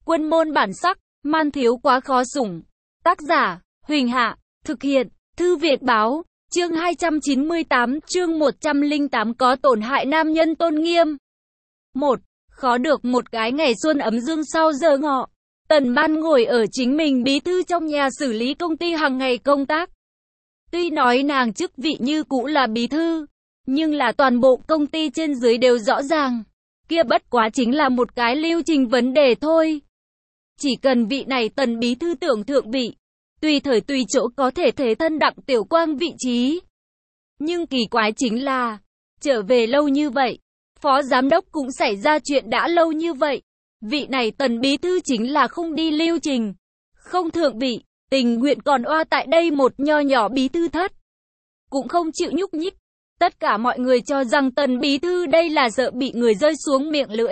Quân môn bản sắc, man thiếu quá khó sủng. Tác giả, Huỳnh Hạ, thực hiện, Thư Viện Báo, chương 298, chương 108 có tổn hại nam nhân tôn nghiêm. 1. Khó được một cái ngày xuân ấm dương sau giờ ngọ. Tần Ban ngồi ở chính mình bí thư trong nhà xử lý công ty hàng ngày công tác. Tuy nói nàng chức vị như cũ là bí thư, nhưng là toàn bộ công ty trên dưới đều rõ ràng. Kia bất quá chính là một cái lưu trình vấn đề thôi. Chỉ cần vị này Tần bí thư tưởng thượng vị, tùy thời tùy chỗ có thể thế thân Đặng Tiểu Quang vị trí. Nhưng kỳ quái chính là, trở về lâu như vậy, phó giám đốc cũng xảy ra chuyện đã lâu như vậy. Vị này Tần bí thư chính là không đi lưu trình, không thượng vị, tình nguyện còn oa tại đây một nho nhỏ bí thư thất. Cũng không chịu nhúc nhích. Tất cả mọi người cho rằng Tần bí thư đây là sợ bị người rơi xuống miệng lưỡi,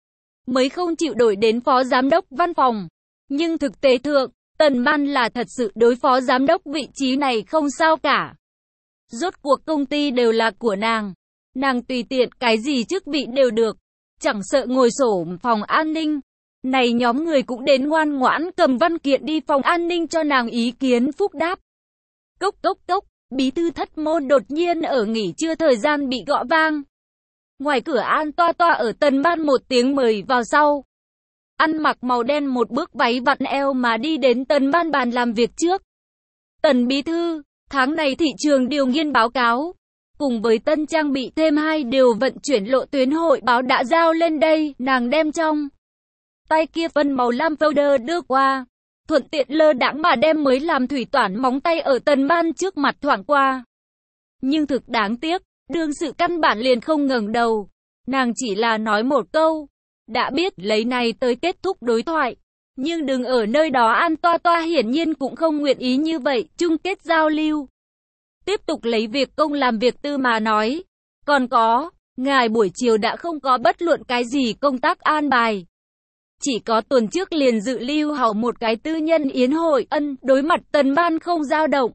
mới không chịu đổi đến phó giám đốc văn phòng. Nhưng thực tế thượng, Tần Ban là thật sự đối phó giám đốc vị trí này không sao cả. Rốt cuộc công ty đều là của nàng. Nàng tùy tiện cái gì chức vị đều được. Chẳng sợ ngồi xổm phòng an ninh. Này nhóm người cũng đến ngoan ngoãn cầm văn kiện đi phòng an ninh cho nàng ý kiến phúc đáp. Cốc cốc cốc, bí thư thất môn đột nhiên ở nghỉ trưa thời gian bị gõ vang. Ngoài cửa An Toa Toa ở Tần Ban một tiếng mời vào sau. Ăn mặc màu đen một bước váy vặn eo mà đi đến Tần Ban bàn làm việc trước. Tần bí thư, tháng này thị trường điều nghiên báo cáo, cùng với tân trang bị thêm 2 điều vận chuyển lộ tuyến hội báo đã giao lên đây, nàng đem trong tay kia phân màu lam folder đưa qua, thuận tiện lơ đãng mà đem mới làm thủy toản móng tay ở Tần Ban trước mặt thoảng qua. Nhưng thực đáng tiếc, đương sự căn bản liền không ngẩng đầu, nàng chỉ là nói một câu, đã biết lấy này tới kết thúc đối thoại. Nhưng đừng ở nơi đó An Toa Toa hiển nhiên cũng không nguyện ý như vậy, chung kết giao lưu. Tiếp tục lấy việc công làm việc tư mà nói. Còn có, ngài buổi chiều đã không có bất luận cái gì công tác an bài. Chỉ có tuần trước liền dự lưu hậu một cái tư nhân yến hội, đối mặt Tần Ban không dao động.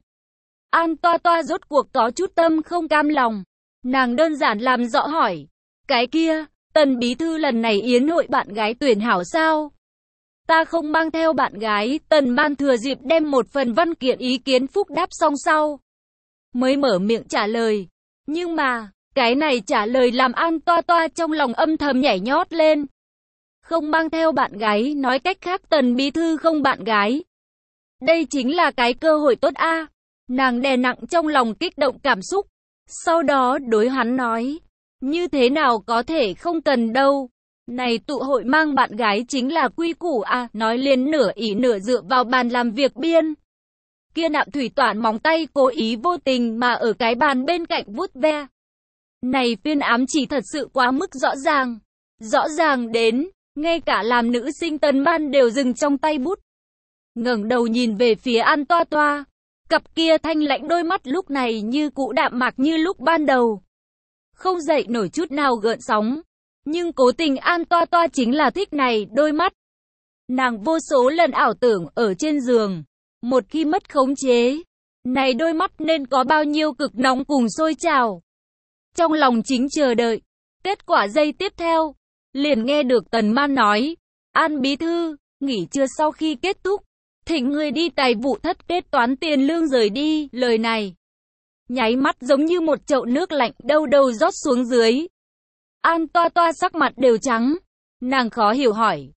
An Toa Toa rốt cuộc có chút tâm không cam lòng. Nàng đơn giản làm rõ hỏi. Cái kia, Tần bí thư lần này yến hội bạn gái tuyển hảo sao? Ta không mang theo bạn gái. Tần Ban thừa dịp đem một phần văn kiện ý kiến phúc đáp xong sau, mới mở miệng trả lời. Nhưng mà, cái này trả lời làm An Toa Toa trong lòng âm thầm nhảy nhót lên. Không mang theo bạn gái, nói cách khác Tần bí thư không bạn gái. Đây chính là cái cơ hội tốt a. Nàng đè nặng trong lòng kích động cảm xúc. Sau đó đối hắn nói, như thế nào có thể không cần đâu. Này tụ hội mang bạn gái chính là quy củ à, nói liền nửa ỉ nửa dựa vào bàn làm việc biên. Kia nạm thủy toản móng tay cố ý vô tình mà ở cái bàn bên cạnh vuốt ve. Này phiên ám chỉ thật sự quá mức rõ ràng. Rõ ràng đến, ngay cả làm nữ sinh Tần Ban đều dừng trong tay bút. Ngẩng đầu nhìn về phía An Toa Toa. Cặp kia thanh lãnh đôi mắt lúc này như cũ đạm mạc như lúc ban đầu. Không dậy nổi chút nào gợn sóng. Nhưng cố tình An Toa Toa chính là thích này đôi mắt. Nàng vô số lần ảo tưởng ở trên giường. Một khi mất khống chế, này đôi mắt nên có bao nhiêu cực nóng cùng sôi trào. Trong lòng chính chờ đợi. Kết quả giây tiếp theo, liền nghe được Tần Man nói. An bí thư, nghỉ trưa sau khi kết thúc, thỉnh người đi tài vụ thất kết toán tiền lương rời đi. Lời này nháy mắt giống như một chậu nước lạnh đâu đâu rót xuống dưới. An Toa Toa sắc mặt đều trắng. Nàng khó hiểu hỏi,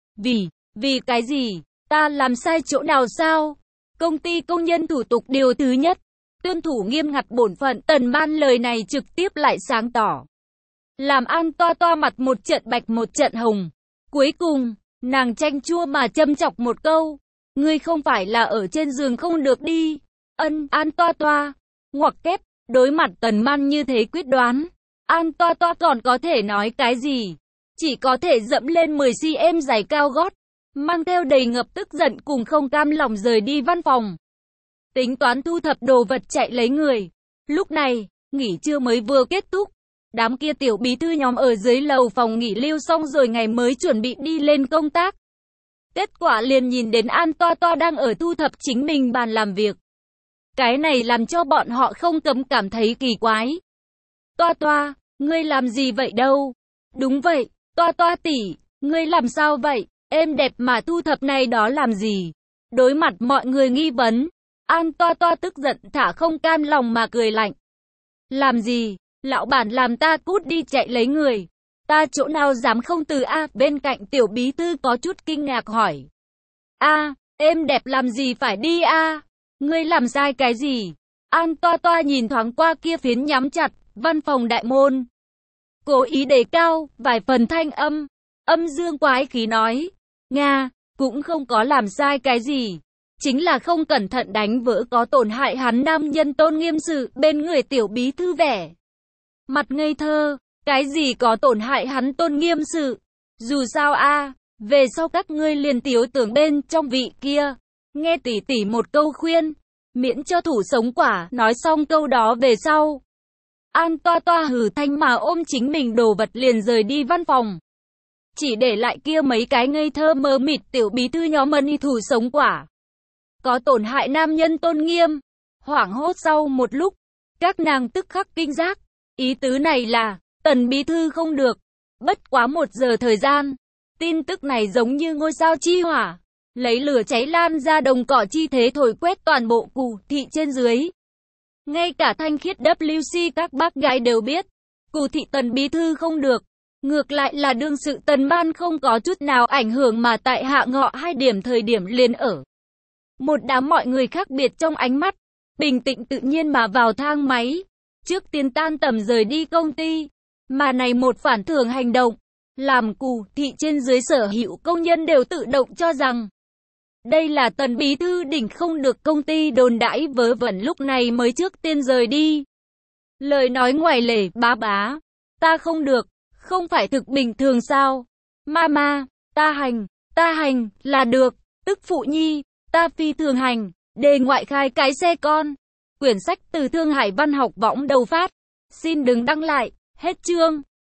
vì cái gì? Ta làm sai chỗ nào sao? Công ty công nhân thủ tục điều thứ nhất, tuân thủ nghiêm ngặt bổn phận. Tần Ban lời này trực tiếp lại sáng tỏ, làm An Toa Toa mặt một trận bạch một trận hồng. Cuối cùng, nàng chanh chua mà châm chọc một câu, ngươi không phải là ở trên giường không được đi. An Toa Toa, ngoặc kép, đối mặt Tần Man như thế quyết đoán, An Toa Toa còn có thể nói cái gì? Chỉ có thể dẫm lên 10cm giày cao gót, mang theo đầy ngập tức giận cùng không cam lòng rời đi văn phòng. Tính toán thu thập đồ vật chạy lấy người. Lúc này, nghỉ trưa mới vừa kết thúc. Đám kia tiểu bí thư nhóm ở dưới lầu phòng nghỉ lưu xong rồi ngày mới chuẩn bị đi lên công tác. Kết quả liền nhìn đến An Toa Toa đang ở thu thập chính mình bàn làm việc. Cái này làm cho bọn họ không cấm cảm thấy kỳ quái. Toa Toa, ngươi làm gì vậy đâu? Đúng vậy, Toa Toa tỷ, ngươi làm sao vậy? êm đẹp mà thu thập này đó làm gì? Đối mặt mọi người nghi vấn, An Toa Toa tức giận thả không cam lòng mà cười lạnh. Làm gì? Lão bản làm ta cút đi chạy lấy người. Ta chỗ nào dám không từ a? Bên cạnh tiểu bí thư có chút kinh ngạc hỏi. A, êm đẹp làm gì phải đi a? Ngươi làm sai cái gì? An Toa Toa nhìn thoáng qua kia phiến nhắm chặt văn phòng đại môn, cố ý đề cao vài phần thanh âm, âm dương quái khí nói, Nga, cũng không có làm sai cái gì, chính là không cẩn thận đánh vỡ có tổn hại hắn nam nhân tôn nghiêm sự. Bên người tiểu bí thư vẻ mặt ngây thơ, cái gì có tổn hại hắn tôn nghiêm sự? Dù sao a, về sau các ngươi liền tiếu tưởng bên trong vị kia, nghe tỷ tỷ một câu khuyên, miễn cho thủ sống quả. Nói xong câu đó về sau, An Toa Toa hừ thanh mà ôm chính mình đồ vật liền rời đi văn phòng, chỉ để lại kia mấy cái ngây thơ mơ mịt tiểu bí thư nhóm mân y thủ sống quả, có tổn hại nam nhân tôn nghiêm. Hoảng hốt sau một lúc, các nàng tức khắc kinh giác, ý tứ này là Tần bí thư không được. Bất quá 1 giờ thời gian, tin tức này giống như ngôi sao chi hỏa, lấy lửa cháy lan ra đồng cỏ chi thế thổi quét toàn bộ Cù thị trên dưới. Ngay cả thanh khiết WC các bác gái đều biết, Cù thị Tần bí thư không được. Ngược lại là đương sự Tần ban không có chút nào ảnh hưởng mà tại hạ ngọ 2 điểm thời điểm liền ở một đám mọi người khác biệt trong ánh mắt, bình tĩnh tự nhiên mà vào thang máy, trước tiên tan tầm rời đi công ty. Mà này một phản thường hành động, làm Cù thị trên dưới sở hữu công nhân đều tự động cho rằng đây là Tần bí thư đỉnh không được công ty đồn đãi vớ vẩn, lúc này mới trước tiên rời đi. Lời nói ngoài lề, bá bá, ta không được, không phải thực bình thường sao? Mama, ta hành, là được, tức phụ nhi, ta phi thường hành, đề ngoại khai cái xe con. Quyển sách từ Thương Hải Văn học võng đầu phát. Xin đừng đăng lại, hết chương.